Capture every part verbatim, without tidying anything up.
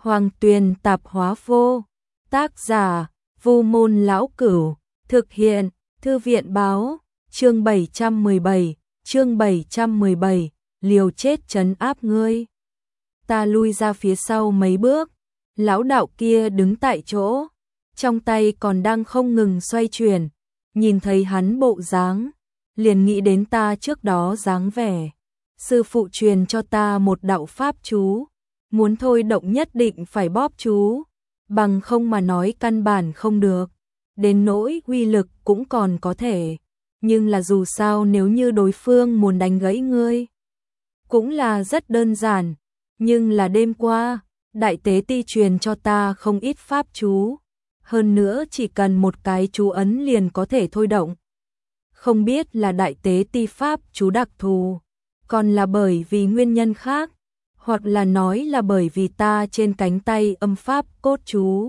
Hoàng Tuyền Tạp Hóa Vô. Tác giả: Vu Môn Lão Cửu. Thực hiện: Thư viện Báo. Chương bảy trăm mười bảy. Chương bảy trăm mười bảy. Liều chết trấn áp ngươi. Ta lui ra phía sau mấy bước. Lão đạo kia đứng tại chỗ, trong tay còn đang không ngừng xoay chuyển. Nhìn thấy hắn bộ dáng, liền nghĩ đến ta trước đó dáng vẻ. Sư phụ truyền cho ta một đạo pháp chú, muốn thôi động nhất định phải bóp chú, bằng không mà nói căn bản không được. Đến nỗi uy lực cũng còn có thể, nhưng là dù sao nếu như đối phương muốn đánh gãy ngươi, cũng là rất đơn giản. Nhưng là đêm qua, Đại Tế Ti truyền cho ta không ít pháp chú, hơn nữa chỉ cần một cái chú ấn liền có thể thôi động. Không biết là Đại Tế Ti pháp chú đặc thù, còn là bởi vì nguyên nhân khác, hoặc là nói là bởi vì ta trên cánh tay âm pháp cốt chú.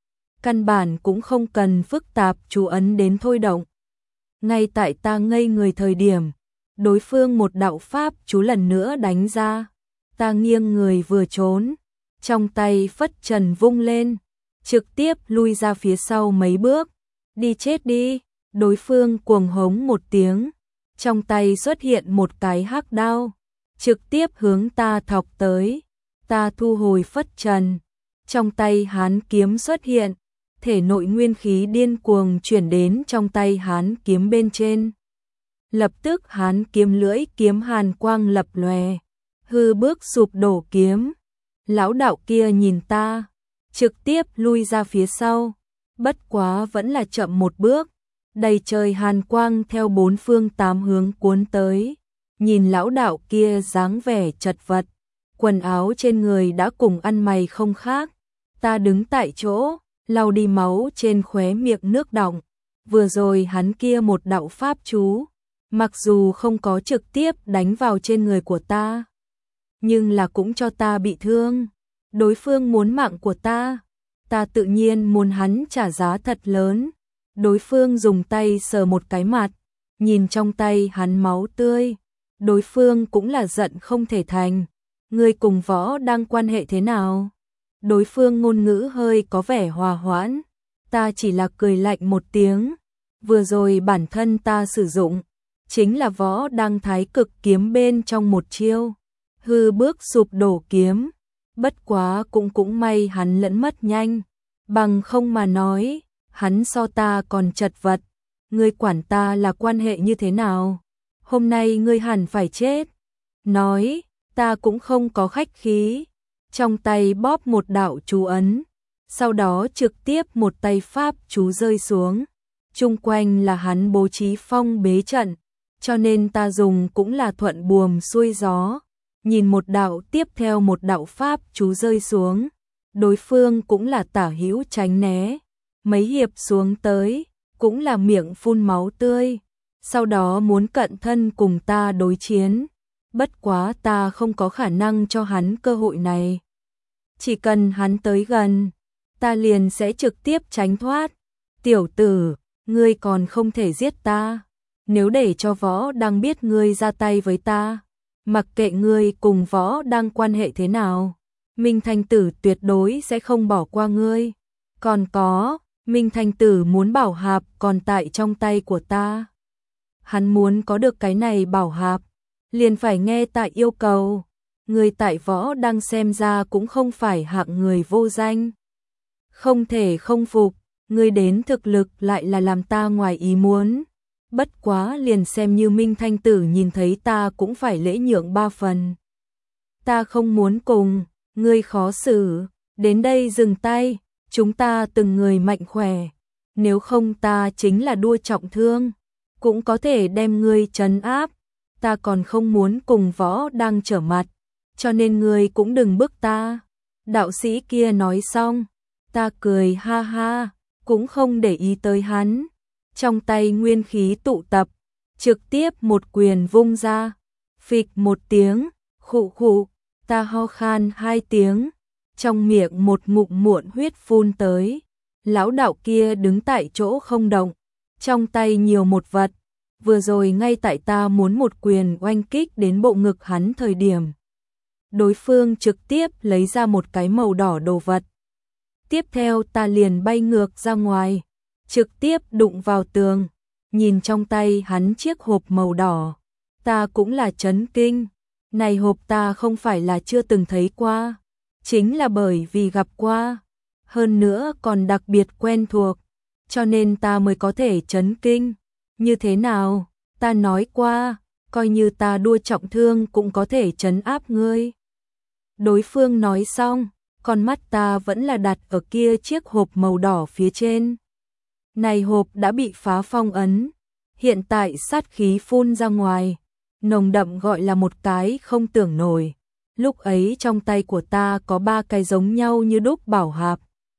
Căn bản cũng không cần phức tạp chú ấn đến thôi động. Ngay tại ta ngây người thời điểm, đối phương một đạo pháp chú lần nữa đánh ra. Ta nghiêng người vừa trốn, trong tay phất trần vung lên, trực tiếp lui ra phía sau mấy bước. Đi chết đi, đối phương cuồng hống một tiếng, trong tay xuất hiện một cái hắc đao, trực tiếp hướng ta thọc tới. Ta thu hồi phất trần, trong tay hán kiếm xuất hiện, thể nội nguyên khí điên cuồng chuyển đến trong tay hán kiếm bên trên. Lập tức hán kiếm lưỡi kiếm hàn quang lập lòe, hư bước sụp đổ kiếm. Lão đạo kia nhìn ta, trực tiếp lui ra phía sau, bất quá vẫn là chậm một bước. Đầy trời hàn quang theo bốn phương tám hướng cuốn tới. Nhìn lão đạo kia dáng vẻ chật vật, quần áo trên người đã cùng ăn mày không khác. Ta đứng tại chỗ, lau đi máu trên khóe miệng nước đọng. Vừa rồi hắn kia một đạo pháp chú, mặc dù không có trực tiếp đánh vào trên người của ta, nhưng là cũng cho ta bị thương. Đối phương muốn mạng của ta, ta tự nhiên muốn hắn trả giá thật lớn. Đối phương dùng tay sờ một cái mặt, nhìn trong tay hắn máu tươi, đối phương cũng là giận không thể thành. Ngươi cùng Võ đang quan hệ thế nào? Đối phương ngôn ngữ hơi có vẻ hòa hoãn, ta chỉ là cười lạnh một tiếng. Vừa rồi bản thân ta sử dụng chính là Võ đang thái cực kiếm bên trong một chiêu, hư bước sụp đổ kiếm. Bất quá cũng cũng may hắn lẫn mất nhanh, bằng không mà nói, hắn so ta còn chật vật. Ngươi quản ta là quan hệ như thế nào? Hôm nay ngươi hẳn phải chết. Nói, ta cũng không có khách khí, trong tay bóp một đạo chú ấn, sau đó trực tiếp một tay pháp chú rơi xuống. Chung quanh là hắn bố trí phong bế trận, cho nên ta dùng cũng là thuận buồm xuôi gió. Nhìn một đạo tiếp theo một đạo pháp chú rơi xuống, đối phương cũng là tả hữu tránh né. Mấy hiệp xuống tới, cũng là miệng phun máu tươi, sau đó muốn cận thân cùng ta đối chiến. Bất quá ta không có khả năng cho hắn cơ hội này. Chỉ cần hắn tới gần, ta liền sẽ trực tiếp tránh thoát. Tiểu tử, ngươi còn không thể giết ta. Nếu để cho Võ đang biết ngươi ra tay với ta, mặc kệ ngươi cùng Võ đang quan hệ thế nào, Minh Thanh Tử tuyệt đối sẽ không bỏ qua ngươi. Còn có, Minh Thanh Tử muốn bảo hạp còn tại trong tay của ta. Hắn muốn có được cái này bảo hạp, liền phải nghe tại yêu cầu. Người tại Võ đang xem ra cũng không phải hạng người vô danh. Không thể không phục, ngươi đến thực lực lại là làm ta ngoài ý muốn. Bất quá liền xem như Minh Thanh Tử nhìn thấy ta cũng phải lễ nhượng ba phần. Ta không muốn cùng, ngươi khó xử, đến đây dừng tay, chúng ta từng người mạnh khỏe. Nếu không ta chính là đua trọng thương, cũng có thể đem ngươi trấn áp. Ta còn không muốn cùng Võ đang trở mặt, cho nên ngươi cũng đừng bức ta. Đạo sĩ kia nói xong, ta cười ha ha, cũng không để ý tới hắn. Trong tay nguyên khí tụ tập, trực tiếp một quyền vung ra, phịch một tiếng, khụ khụ, ta ho khan hai tiếng, trong miệng một ngụm muộn huyết phun tới. Lão đạo kia đứng tại chỗ không động, trong tay nhiều một vật. Vừa rồi ngay tại ta muốn một quyền oanh kích đến bộ ngực hắn thời điểm, Đối phương trực tiếp lấy ra một cái màu đỏ đồ vật. Tiếp theo ta liền bay ngược ra ngoài, trực tiếp đụng vào tường. Nhìn trong tay hắn chiếc hộp màu đỏ, ta cũng là chấn kinh. Này hộp ta không phải là chưa từng thấy qua, chính là bởi vì gặp qua, hơn nữa còn đặc biệt quen thuộc, cho nên ta mới có thể chấn kinh. Như thế nào, ta nói qua, coi như ta đua trọng thương cũng có thể trấn áp ngươi. Đối phương nói xong, con mắt ta vẫn là đặt ở kia chiếc hộp màu đỏ phía trên. Này hộp đã bị phá phong ấn, hiện tại sát khí phun ra ngoài, nồng đậm gọi là một cái không tưởng nổi. Lúc ấy trong tay của ta có ba cái giống nhau như đúc bảo hạp.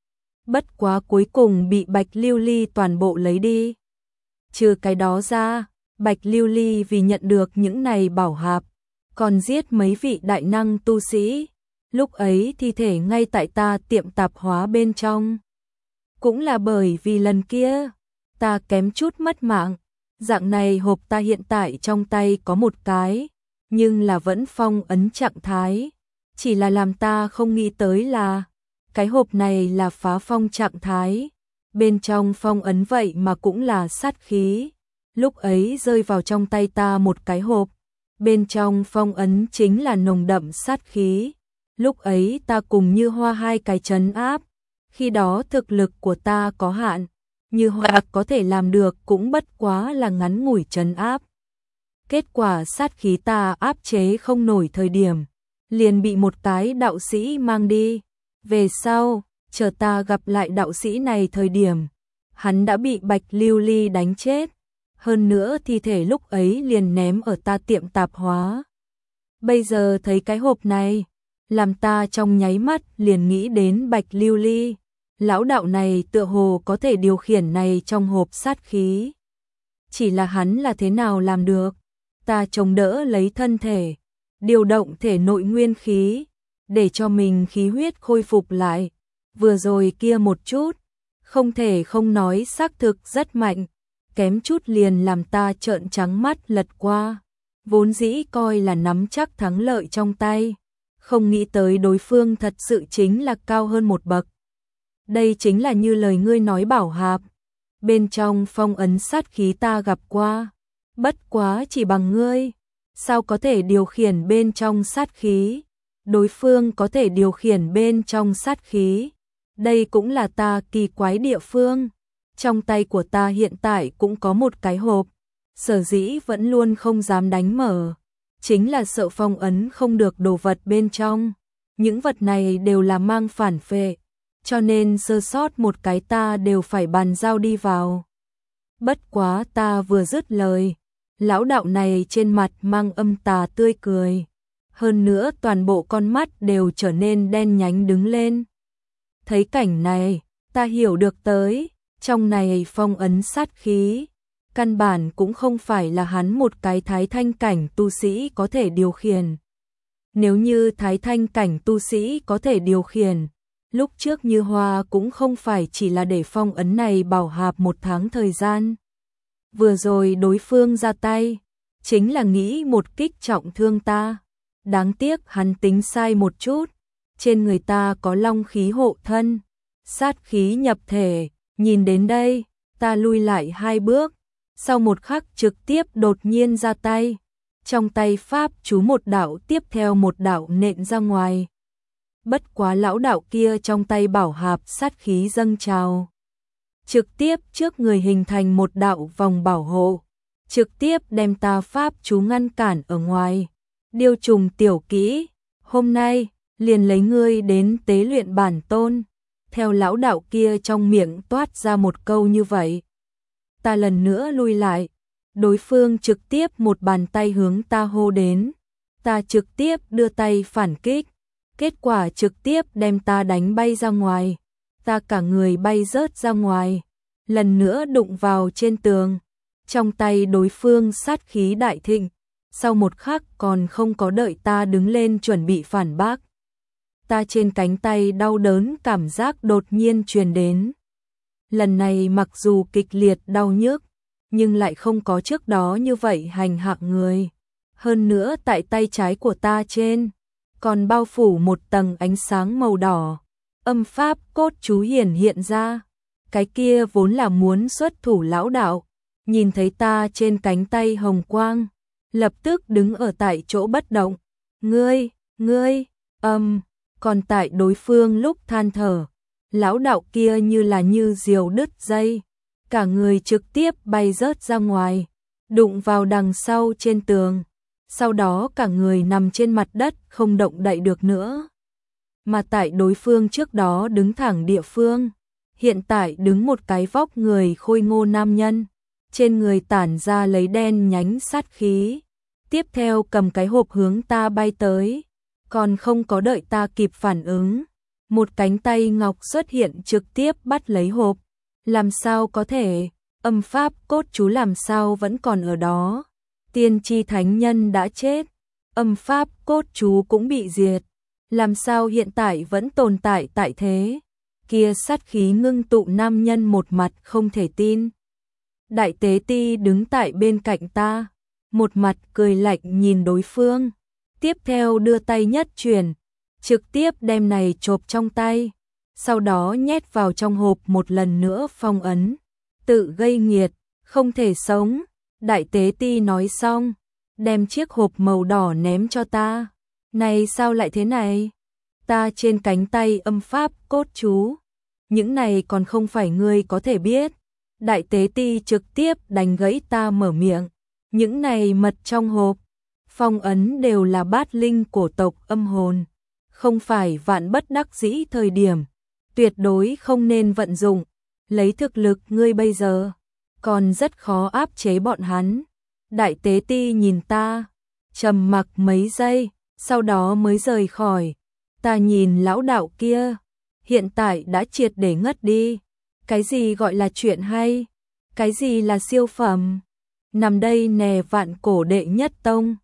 Bất quá cuối cùng bị Bạch Lưu Ly toàn bộ lấy đi. Trừ cái đó ra, Bạch Lưu Ly vì nhận được những này bảo hạp, còn giết mấy vị đại năng tu sĩ. Lúc ấy thi thể ngay tại ta tiệm tạp hóa bên trong. Cũng là bởi vì lần kia, ta kém chút mất mạng. Dạng này hộp ta hiện tại trong tay có một cái, nhưng là vẫn phong ấn trạng thái. Chỉ là làm ta không nghĩ tới là, cái hộp này là phá phong trạng thái. Bên trong phong ấn vậy mà cũng là sát khí. Lúc ấy rơi vào trong tay ta một cái hộp, bên trong phong ấn chính là nồng đậm sát khí. Lúc ấy ta cùng Như Hoa hai cái trấn áp, khi đó thực lực của ta có hạn, Như Hoa có thể làm được cũng bất quá là ngắn ngủi trấn áp. Kết quả sát khí ta áp chế không nổi thời điểm, liền bị một cái đạo sĩ mang đi. Về sau, chờ ta gặp lại đạo sĩ này thời điểm, hắn đã bị Bạch Lưu Ly đánh chết. Hơn nữa thi thể lúc ấy liền ném ở ta tiệm tạp hóa. Bây giờ thấy cái hộp này, làm ta trong nháy mắt liền nghĩ đến Bạch Lưu Ly. Lão đạo này tựa hồ có thể điều khiển này trong hộp sát khí. Chỉ là hắn là thế nào làm được? Ta chống đỡ lấy thân thể, điều động thể nội nguyên khí, để cho mình khí huyết khôi phục lại. Vừa rồi kia một chút, không thể không nói xác thực rất mạnh, kém chút liền làm ta trợn trắng mắt lật qua. Vốn dĩ coi là nắm chắc thắng lợi trong tay, không nghĩ tới đối phương thật sự chính là cao hơn một bậc. Đây chính là như lời ngươi nói bảo hạp, bên trong phong ấn sát khí ta gặp qua, bất quá chỉ bằng ngươi, sao có thể điều khiển bên trong sát khí, đối phương có thể điều khiển bên trong sát khí, đây cũng là ta kỳ quái địa phương. Trong tay của ta hiện tại cũng có một cái hộp, sở dĩ vẫn luôn không dám đánh mở, chính là sợ phong ấn không được đồ vật bên trong. Những vật này đều là mang phản phệ, cho nên sơ sót một cái ta đều phải bàn giao đi vào. Bất quá ta vừa dứt lời, lão đạo này trên mặt mang âm tà tươi cười, hơn nữa toàn bộ con mắt đều trở nên đen nhánh đứng lên. Thấy cảnh này, ta hiểu được tới, trong này phong ấn sát khí, căn bản cũng không phải là hắn một cái thái thanh cảnh tu sĩ có thể điều khiển. Nếu như thái thanh cảnh tu sĩ có thể điều khiển, lúc trước Như Hoa cũng không phải chỉ là để phong ấn này bảo hạp một tháng thời gian. Vừa rồi đối phương ra tay, chính là nghĩ một kích trọng thương ta. Đáng tiếc hắn tính sai một chút, trên người ta có long khí hộ thân, sát khí nhập thể. Nhìn đến đây, ta lui lại hai bước, sau một khắc trực tiếp đột nhiên ra tay, trong tay pháp chú một đạo tiếp theo một đạo nện ra ngoài. Bất quá lão đạo kia trong tay bảo hạp sát khí dâng trào, trực tiếp trước người hình thành một đạo vòng bảo hộ, trực tiếp đem ta pháp chú ngăn cản ở ngoài. Điêu trùng tiểu kỹ, hôm nay liền lấy ngươi đến tế luyện bản tôn. Theo lão đạo kia trong miệng toát ra một câu như vậy. Ta lần nữa lui lại, đối phương trực tiếp một bàn tay hướng ta hô đến. Ta trực tiếp đưa tay phản kích, kết quả trực tiếp đem ta đánh bay ra ngoài. Ta cả người bay rớt ra ngoài, lần nữa đụng vào trên tường. Trong tay đối phương sát khí đại thịnh, sau một khắc còn không có đợi ta đứng lên chuẩn bị phản bác. Ta trên cánh tay đau đớn cảm giác đột nhiên truyền đến. Lần này mặc dù kịch liệt đau nhức, nhưng lại không có trước đó như vậy hành hạ người. Hơn nữa tại tay trái của ta trên, còn bao phủ một tầng ánh sáng màu đỏ. Âm pháp cốt chú hiển hiện ra. Cái kia vốn là muốn xuất thủ lão đạo, nhìn thấy ta trên cánh tay hồng quang, lập tức đứng ở tại chỗ bất động. Ngươi, ngươi, âm, còn tại đối phương lúc than thở, lão đạo kia như là như diều đứt dây, cả người trực tiếp bay rớt ra ngoài, đụng vào đằng sau trên tường, sau đó cả người nằm trên mặt đất không động đậy được nữa. Mà tại đối phương trước đó đứng thẳng địa phương, hiện tại đứng một cái vóc người khôi ngô nam nhân, trên người tản ra lấy đen nhánh sát khí, tiếp theo cầm cái hộp hướng ta bay tới, còn không có đợi ta kịp phản ứng, một cánh tay ngọc xuất hiện trực tiếp bắt lấy hộp. Làm sao có thể, âm pháp cốt chú làm sao vẫn còn ở đó, tiên tri thánh nhân đã chết, âm pháp cốt chú cũng bị diệt, làm sao hiện tại vẫn tồn tại tại thế. Kia sát khí ngưng tụ nam nhân một mặt không thể tin. Đại tế ti đứng tại bên cạnh ta, một mặt cười lạnh nhìn đối phương, tiếp theo đưa tay nhất chuyển, trực tiếp đem này chộp trong tay, sau đó nhét vào trong hộp một lần nữa phong ấn. Tự gây nghiệt, không thể sống. Đại tế ti nói xong, đem chiếc hộp màu đỏ ném cho ta. Này sao lại thế này? Ta trên cánh tay âm pháp cốt chú, những này còn không phải ngươi có thể biết. Đại tế ti trực tiếp đánh gãy ta mở miệng. Những này mật trong hộp, phong ấn đều là bát linh cổ tộc âm hồn, không phải vạn bất đắc dĩ thời điểm, tuyệt đối không nên vận dụng. Lấy thực lực ngươi bây giờ, còn rất khó áp chế bọn hắn. Đại tế ti nhìn ta, trầm mặc mấy giây, sau đó mới rời khỏi. Ta nhìn lão đạo kia, hiện tại đã triệt để ngất đi. Cái gì gọi là chuyện hay? Cái gì là siêu phẩm? Nằm đây nè vạn cổ đệ nhất tông,